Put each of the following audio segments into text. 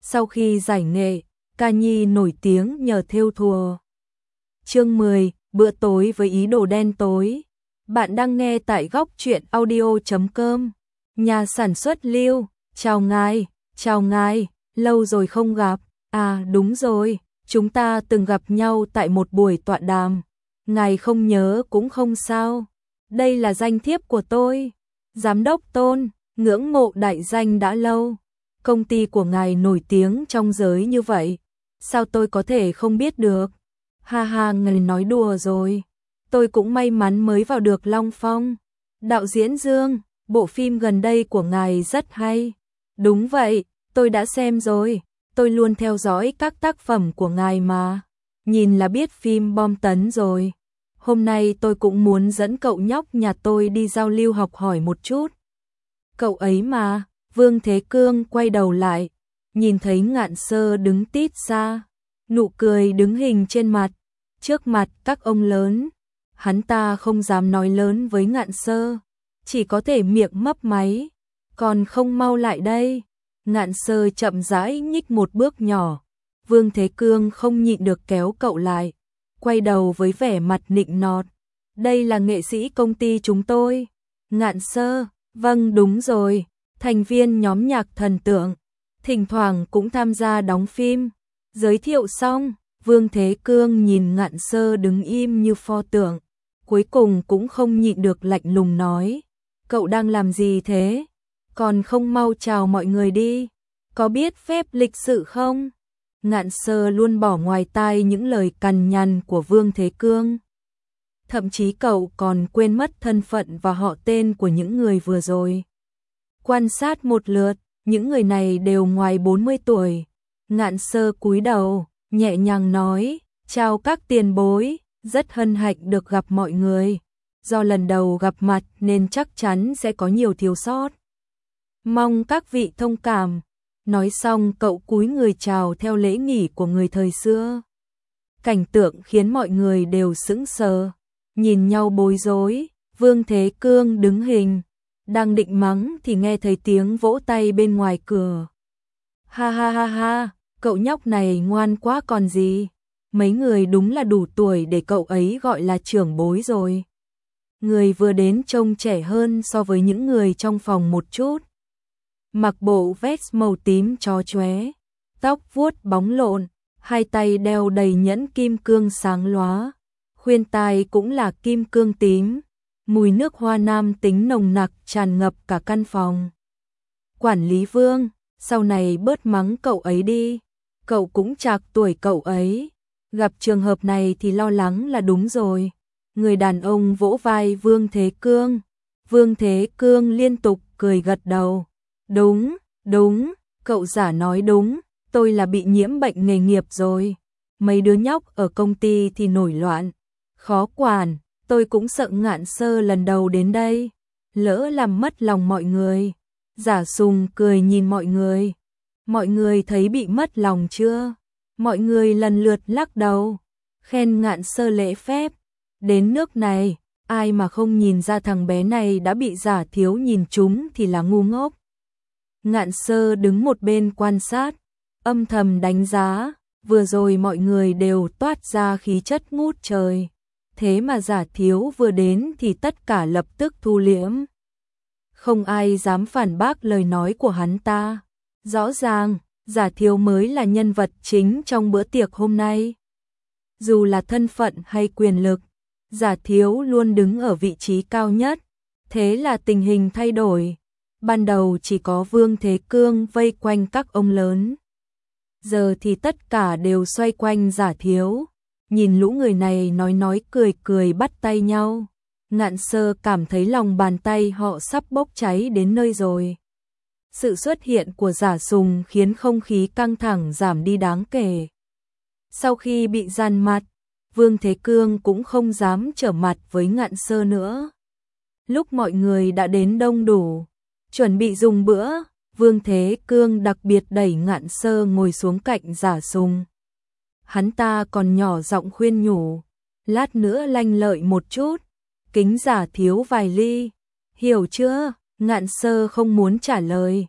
Sau khi giải nghệ, ca nhi nổi tiếng nhờ thêu thùa. Chương 10, bữa tối với ý đồ đen tối. Bạn đang nghe tại góc truyện audio.com. Nhà sản xuất Lưu, chào ngài, lâu rồi không gặp. À đúng rồi, chúng ta từng gặp nhau tại một buổi tọa đàm. Ngài không nhớ cũng không sao. Đây là danh thiếp của tôi. Giám đốc Tôn, ngưỡng mộ đại danh đã lâu. Công ty của ngài nổi tiếng trong giới như vậy. Sao tôi có thể không biết được? Ha ha, ngài nói đùa rồi. Tôi cũng may mắn mới vào được Long Phong. Đạo diễn Dương, bộ phim gần đây của ngài rất hay. Đúng vậy, tôi đã xem rồi. Tôi luôn theo dõi các tác phẩm của ngài mà. Nhìn là biết phim bom tấn rồi. Hôm nay tôi cũng muốn dẫn cậu nhóc nhà tôi đi giao lưu học hỏi một chút. Cậu ấy mà, Vương Thế Cương quay đầu lại, nhìn thấy Ngạn Sơ đứng tít xa, nụ cười đứng hình trên mặt, trước mặt các ông lớn. Hắn ta không dám nói lớn với Ngạn Sơ, chỉ có thể miệng mấp máy, còn không mau lại đây. Ngạn Sơ chậm rãi nhích một bước nhỏ, Vương Thế Cương không nhịn được kéo cậu lại, quay đầu với vẻ mặt nịnh nọt. Đây là nghệ sĩ công ty chúng tôi. Ngạn Sơ, vâng đúng rồi, thành viên nhóm nhạc thần tượng, thỉnh thoảng cũng tham gia đóng phim. Giới thiệu xong, Vương Thế Cương nhìn Ngạn Sơ đứng im như pho tượng, cuối cùng cũng không nhịn được lạnh lùng nói, cậu đang làm gì thế? Còn không mau chào mọi người đi, có biết phép lịch sự không? Ngạn Sơ luôn bỏ ngoài tai những lời cằn nhằn của Vương Thế Cương. Thậm chí cậu còn quên mất thân phận và họ tên của những người vừa rồi. Quan sát một lượt, những người này đều ngoài 40 tuổi. Ngạn Sơ cúi đầu, nhẹ nhàng nói, chào các tiền bối, rất hân hạnh được gặp mọi người. Do lần đầu gặp mặt nên chắc chắn sẽ có nhiều thiếu sót. Mong các vị thông cảm. Nói xong cậu cúi người chào theo lễ nghỉ của người thời xưa. Cảnh tượng khiến mọi người đều sững sờ, nhìn nhau bối rối. Vương Thế Cương đứng hình, đang định mắng thì nghe thấy tiếng vỗ tay bên ngoài cửa. Ha ha ha ha, cậu nhóc này ngoan quá còn gì. Mấy người đúng là đủ tuổi để cậu ấy gọi là trưởng bối rồi. Người vừa đến trông trẻ hơn so với những người trong phòng một chút. Mặc bộ vest màu tím chó chóe, tóc vuốt bóng lộn, hai tay đeo đầy nhẫn kim cương sáng lóa, khuyên tai cũng là kim cương tím, mùi nước hoa nam tính nồng nặc tràn ngập cả căn phòng. Quản lý Vương, sau này bớt mắng cậu ấy đi, cậu cũng trạc tuổi cậu ấy, gặp trường hợp này thì lo lắng là đúng rồi. Người đàn ông vỗ vai Vương Thế Cương, Vương Thế Cương liên tục cười gật đầu. Đúng, cậu giả nói đúng, tôi là bị nhiễm bệnh nghề nghiệp rồi. Mấy đứa nhóc ở công ty thì nổi loạn, khó quản, tôi cũng sợ Ngạn Sơ lần đầu đến đây, lỡ làm mất lòng mọi người. Giả Sùng cười nhìn mọi người thấy bị mất lòng chưa? Mọi người lần lượt lắc đầu, khen Ngạn Sơ lễ phép. Đến nước này, ai mà không nhìn ra thằng bé này đã bị Giả Thiếu nhìn trúng thì là ngu ngốc. Ngạn Sơ đứng một bên quan sát, âm thầm đánh giá, vừa rồi mọi người đều toát ra khí chất ngút trời. Thế mà Giả Thiếu vừa đến thì tất cả lập tức thu liễm. Không ai dám phản bác lời nói của hắn ta. Rõ ràng, Giả Thiếu mới là nhân vật chính trong bữa tiệc hôm nay. Dù là thân phận hay quyền lực, Giả Thiếu luôn đứng ở vị trí cao nhất. Thế là tình hình thay đổi. Ban đầu chỉ có Vương Thế Cương vây quanh các ông lớn. Giờ thì tất cả đều xoay quanh Giả Thiếu. Nhìn lũ người này nói cười bắt tay nhau. Ngạn Sơ cảm thấy lòng bàn tay họ sắp bốc cháy đến nơi rồi. Sự xuất hiện của Giả Sùng khiến không khí căng thẳng giảm đi đáng kể. Sau khi bị giàn mặt, Vương Thế Cương cũng không dám trở mặt với Ngạn Sơ nữa. Lúc mọi người đã đến đông đủ, chuẩn bị dùng bữa, Vương Thế Cương đặc biệt đẩy Ngạn Sơ ngồi xuống cạnh Giả Sùng. Hắn ta còn nhỏ giọng khuyên nhủ, lát nữa lanh lợi một chút, kính Giả Thiếu vài ly, hiểu chưa? Ngạn Sơ không muốn trả lời,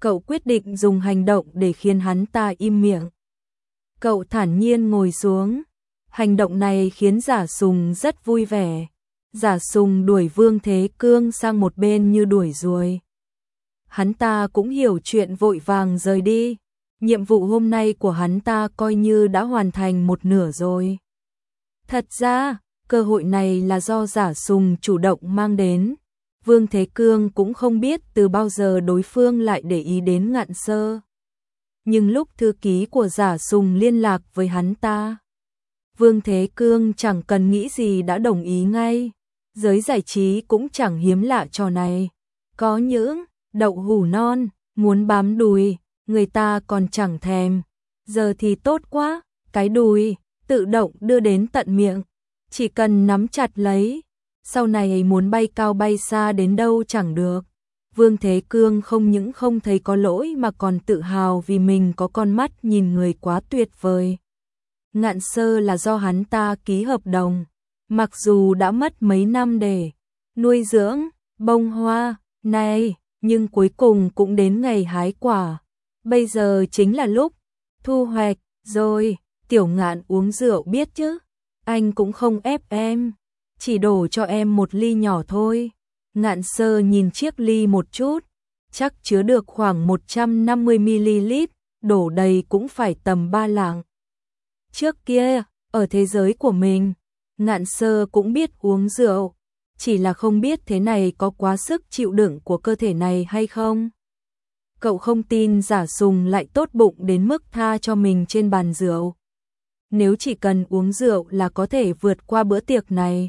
cậu quyết định dùng hành động để khiến hắn ta im miệng. Cậu thản nhiên ngồi xuống. Hành động này khiến Giả Sùng rất vui vẻ. Giả Sùng đuổi Vương Thế Cương sang một bên như đuổi ruồi. Hắn ta cũng hiểu chuyện, vội vàng rời đi. Nhiệm vụ hôm nay của hắn ta coi như đã hoàn thành một nửa rồi. Thật ra, cơ hội này là do Giả Sùng chủ động mang đến. Vương Thế Cương cũng không biết từ bao giờ đối phương lại để ý đến Ngạn Sơ. Nhưng lúc thư ký của Giả Sùng liên lạc với hắn ta, Vương Thế Cương chẳng cần nghĩ gì đã đồng ý ngay. Giới giải trí cũng chẳng hiếm lạ trò này. Có những đậu hũ non muốn bám đùi, người ta còn chẳng thèm. Giờ thì tốt quá, cái đùi tự động đưa đến tận miệng, chỉ cần nắm chặt lấy, sau này muốn bay cao bay xa đến đâu chẳng được. Vương Thế Cương không những không thấy có lỗi mà còn tự hào vì mình có con mắt nhìn người quá tuyệt vời. Ngạn Sơ là do hắn ta ký hợp đồng, mặc dù đã mất mấy năm để nuôi dưỡng bông hoa này, nhưng cuối cùng cũng đến ngày hái quả. Bây giờ chính là lúc thu hoạch rồi. Tiểu Ngạn uống rượu biết chứ, anh cũng không ép em, chỉ đổ cho em một ly nhỏ thôi. Ngạn Sơ nhìn chiếc ly một chút, chắc chứa được khoảng 150ml, đổ đầy cũng phải tầm 3 lạng. Trước kia, ở thế giới của mình, Ngạn Sơ cũng biết uống rượu, chỉ là không biết thế này có quá sức chịu đựng của cơ thể này hay không. Cậu không tin Giả Sùng lại tốt bụng đến mức tha cho mình trên bàn rượu. Nếu chỉ cần uống rượu là có thể vượt qua bữa tiệc này.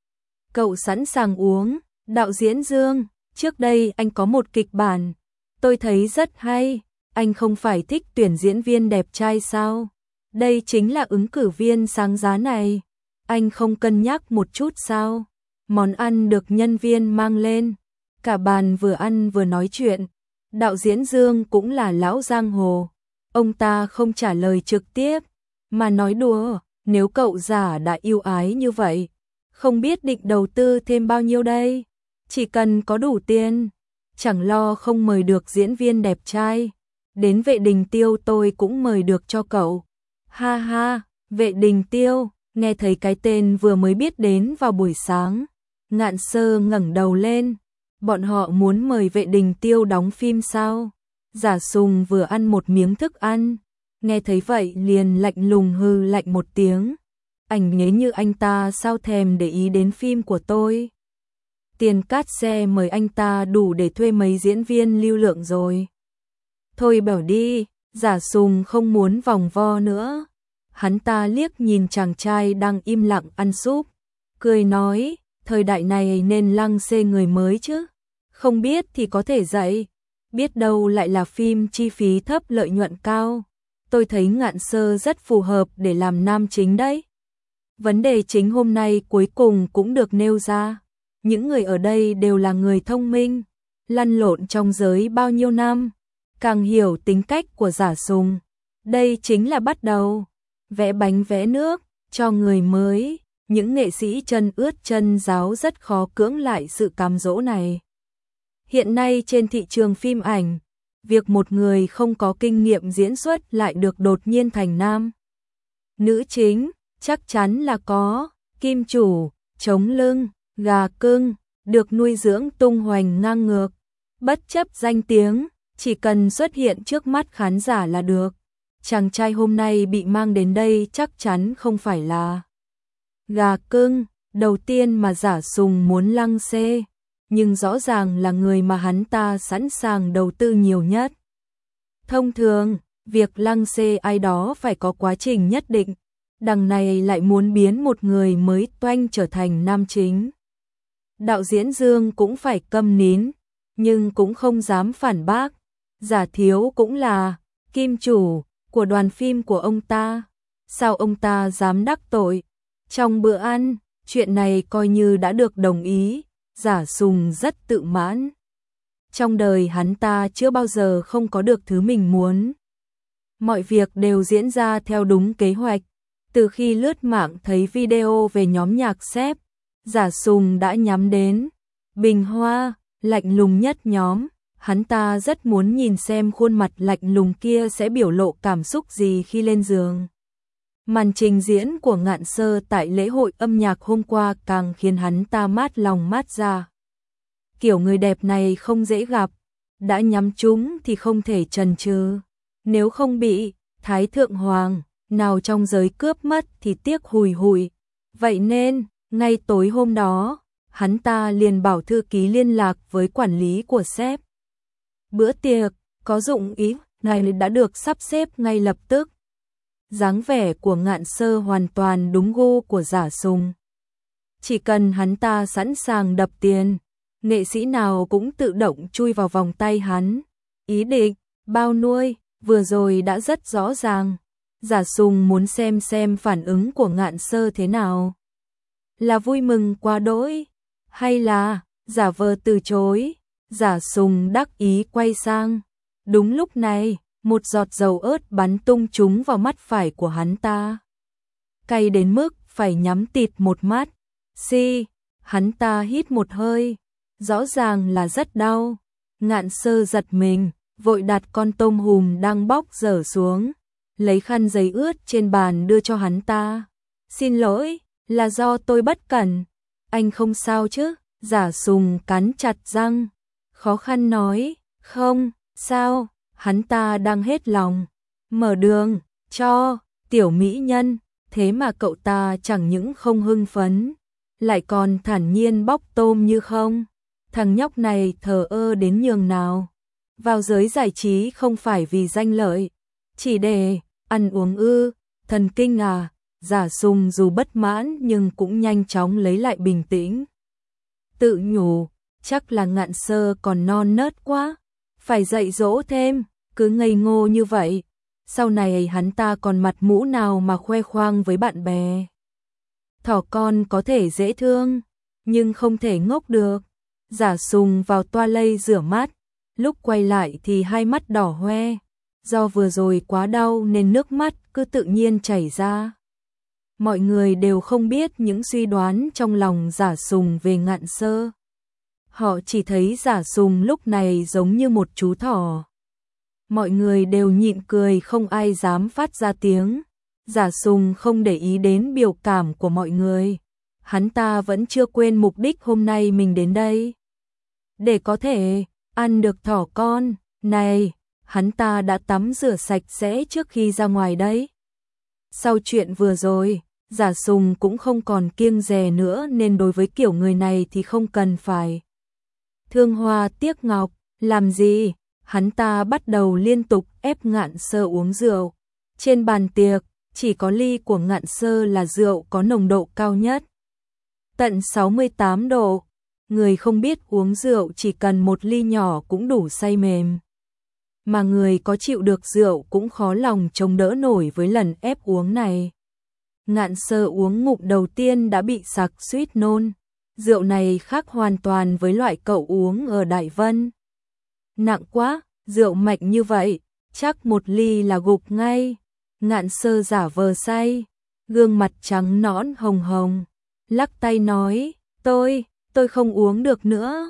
Cậu sẵn sàng uống. Đạo diễn Dương, trước đây anh có một kịch bản, tôi thấy rất hay. Anh không phải thích tuyển diễn viên đẹp trai sao? Đây chính là ứng cử viên sáng giá này. Anh không cân nhắc một chút sao? Món ăn được nhân viên mang lên, cả bàn vừa ăn vừa nói chuyện. Đạo diễn Dương cũng là lão giang hồ, ông ta không trả lời trực tiếp, mà nói đùa. Nếu cậu Giả đã yêu ái như vậy, không biết định đầu tư thêm bao nhiêu đây? Chỉ cần có đủ tiền, chẳng lo không mời được diễn viên đẹp trai. Đến Vệ Đình Tiêu tôi cũng mời được cho cậu. Ha ha, Vệ Đình Tiêu, nghe thấy cái tên vừa mới biết đến vào buổi sáng. Ngạn Sơ ngẩng đầu lên. Bọn họ muốn mời Vệ Đình Tiêu đóng phim sao? Giả Sùng vừa ăn một miếng thức ăn, nghe thấy vậy liền lạnh lùng hừ lạnh một tiếng. Ảnh nhế như anh ta sao thèm để ý đến phim của tôi. Tiền cát xe mời anh ta đủ để thuê mấy diễn viên lưu lượng rồi. Thôi bảo đi, Giả Sùng không muốn vòng vo nữa. Hắn ta liếc nhìn chàng trai đang im lặng ăn súp, cười nói, thời đại này nên lăng xê người mới chứ. Không biết thì có thể dạy, biết đâu lại là phim chi phí thấp lợi nhuận cao. Tôi thấy Ngạn Sơ rất phù hợp để làm nam chính đấy. Vấn đề chính hôm nay cuối cùng cũng được nêu ra. Những người ở đây đều là người thông minh, lăn lộn trong giới bao nhiêu năm, càng hiểu tính cách của Giả Sùng. Đây chính là bắt đầu, vẽ bánh vẽ nước cho người mới. Những nghệ sĩ chân ướt chân ráo rất khó cưỡng lại sự cám dỗ này. Hiện nay trên thị trường phim ảnh, việc một người không có kinh nghiệm diễn xuất lại được đột nhiên thành nam nữ chính, chắc chắn là có kim chủ, chống lưng, gà cưng, được nuôi dưỡng tung hoành ngang ngược. Bất chấp danh tiếng, chỉ cần xuất hiện trước mắt khán giả là được. Chàng trai hôm nay bị mang đến đây chắc chắn không phải là gà cưng đầu tiên mà Giả Sùng muốn lăng xê, nhưng rõ ràng là người mà hắn ta sẵn sàng đầu tư nhiều nhất. Thông thường, việc lăng xê ai đó phải có quá trình nhất định, đằng này lại muốn biến một người mới toanh trở thành nam chính. Đạo diễn Dương cũng phải câm nín, nhưng cũng không dám phản bác. Giả Thiếu cũng là kim chủ của đoàn phim của ông ta, sao ông ta dám đắc tội? Trong bữa ăn, chuyện này coi như đã được đồng ý. Giả Sùng rất tự mãn. Trong đời hắn ta chưa bao giờ không có được thứ mình muốn. Mọi việc đều diễn ra theo đúng kế hoạch. Từ khi lướt mạng thấy video về nhóm nhạc xếp, Giả Sùng đã nhắm đến Bình Hoa, lạnh lùng nhất nhóm. Hắn ta rất muốn nhìn xem khuôn mặt lạnh lùng kia sẽ biểu lộ cảm xúc gì khi lên giường. Màn trình diễn của Ngạn Sơ tại lễ hội âm nhạc hôm qua càng khiến hắn ta mát lòng mát dạ. Kiểu người đẹp này không dễ gặp, đã nhắm trúng thì không thể chần chừ. Nếu không bị Thái Thượng Hoàng nào trong giới cướp mất thì tiếc hùi hùi. Vậy nên, ngay tối hôm đó, hắn ta liền bảo thư ký liên lạc với quản lý của sếp. Bữa tiệc có dụng ý này đã được sắp xếp ngay lập tức. Dáng vẻ của Ngạn Sơ hoàn toàn đúng gu của Giả Sùng. Chỉ cần hắn ta sẵn sàng đập tiền, nghệ sĩ nào cũng tự động chui vào vòng tay hắn. Ý định bao nuôi vừa rồi đã rất rõ ràng. Giả Sùng muốn xem phản ứng của Ngạn Sơ thế nào. Là vui mừng quá đỗi, hay là giả vờ từ chối. Giả Sùng đắc ý quay sang. Đúng lúc này, một giọt dầu ớt bắn tung trúng vào mắt phải của hắn ta. Cay đến mức phải nhắm tịt một mắt. Hắn ta hít một hơi, rõ ràng là rất đau. Ngạn Sơ giật mình, vội đặt con tôm hùm đang bóc dở xuống, lấy khăn giấy ướt trên bàn đưa cho hắn ta. Xin lỗi, là do tôi bất cẩn. Anh không sao chứ? Giả Sùng cắn chặt răng, khó khăn nói, không, sao? Hắn ta đang hết lòng mở đường cho tiểu mỹ nhân, thế mà cậu ta chẳng những không hưng phấn, lại còn thản nhiên bóc tôm như không. Thằng nhóc này thờ ơ đến nhường nào. Vào giới giải trí không phải vì danh lợi, chỉ để ăn uống ư? Thần kinh à? Giả Sùng dù bất mãn nhưng cũng nhanh chóng lấy lại bình tĩnh. Tự nhủ, chắc là Ngạn Sơ còn non nớt quá, phải dạy dỗ thêm. Cứ ngây ngô như vậy, sau này hắn ta còn mặt mũi nào mà khoe khoang với bạn bè. Thỏ con có thể dễ thương, nhưng không thể ngốc được. Giả Sùng vào toilet rửa mắt, lúc quay lại thì hai mắt đỏ hoe. Do vừa rồi quá đau nên nước mắt cứ tự nhiên chảy ra. Mọi người đều không biết những suy đoán trong lòng Giả Sùng về Ngạn Sơ. Họ chỉ thấy Giả Sùng lúc này giống như một chú thỏ. Mọi người đều nhịn cười, không ai dám phát ra tiếng. Giả Sùng không để ý đến biểu cảm của mọi người. Hắn ta vẫn chưa quên mục đích hôm nay mình đến đây. Để có thể ăn được thỏ con này, hắn ta đã tắm rửa sạch sẽ trước khi ra ngoài đấy. Sau chuyện vừa rồi, Giả Sùng cũng không còn kiêng dè nữa nên đối với kiểu người này thì không cần phải thương hoa tiếc ngọc. Làm gì? Hắn ta bắt đầu liên tục ép Ngạn Sơ uống rượu. Trên bàn tiệc, chỉ có ly của Ngạn Sơ là rượu có nồng độ cao nhất. Tận 68 độ. Người không biết uống rượu chỉ cần một ly nhỏ cũng đủ say mềm. Mà người có chịu được rượu cũng khó lòng chống đỡ nổi với lần ép uống này. Ngạn Sơ uống ngụm đầu tiên đã bị sặc suýt nôn. Rượu này khác hoàn toàn với loại cậu uống ở Đại Vân. Nặng quá, rượu mạnh như vậy, chắc một ly là gục ngay. Ngạn Sơ giả vờ say, gương mặt trắng nõn hồng hồng, lắc tay nói, tôi không uống được nữa.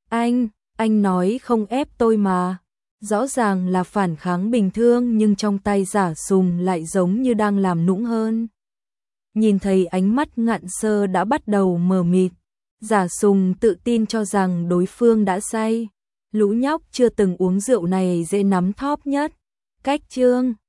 Anh nói không ép tôi mà. Rõ ràng là phản kháng bình thường nhưng trong tay Giả Sùng lại giống như đang làm nũng hơn. Nhìn thấy ánh mắt Ngạn Sơ đã bắt đầu mờ mịt, Giả Sùng tự tin cho rằng đối phương đã say. Lũ nhóc chưa từng uống rượu này dễ nắm thóp nhất. Cách chương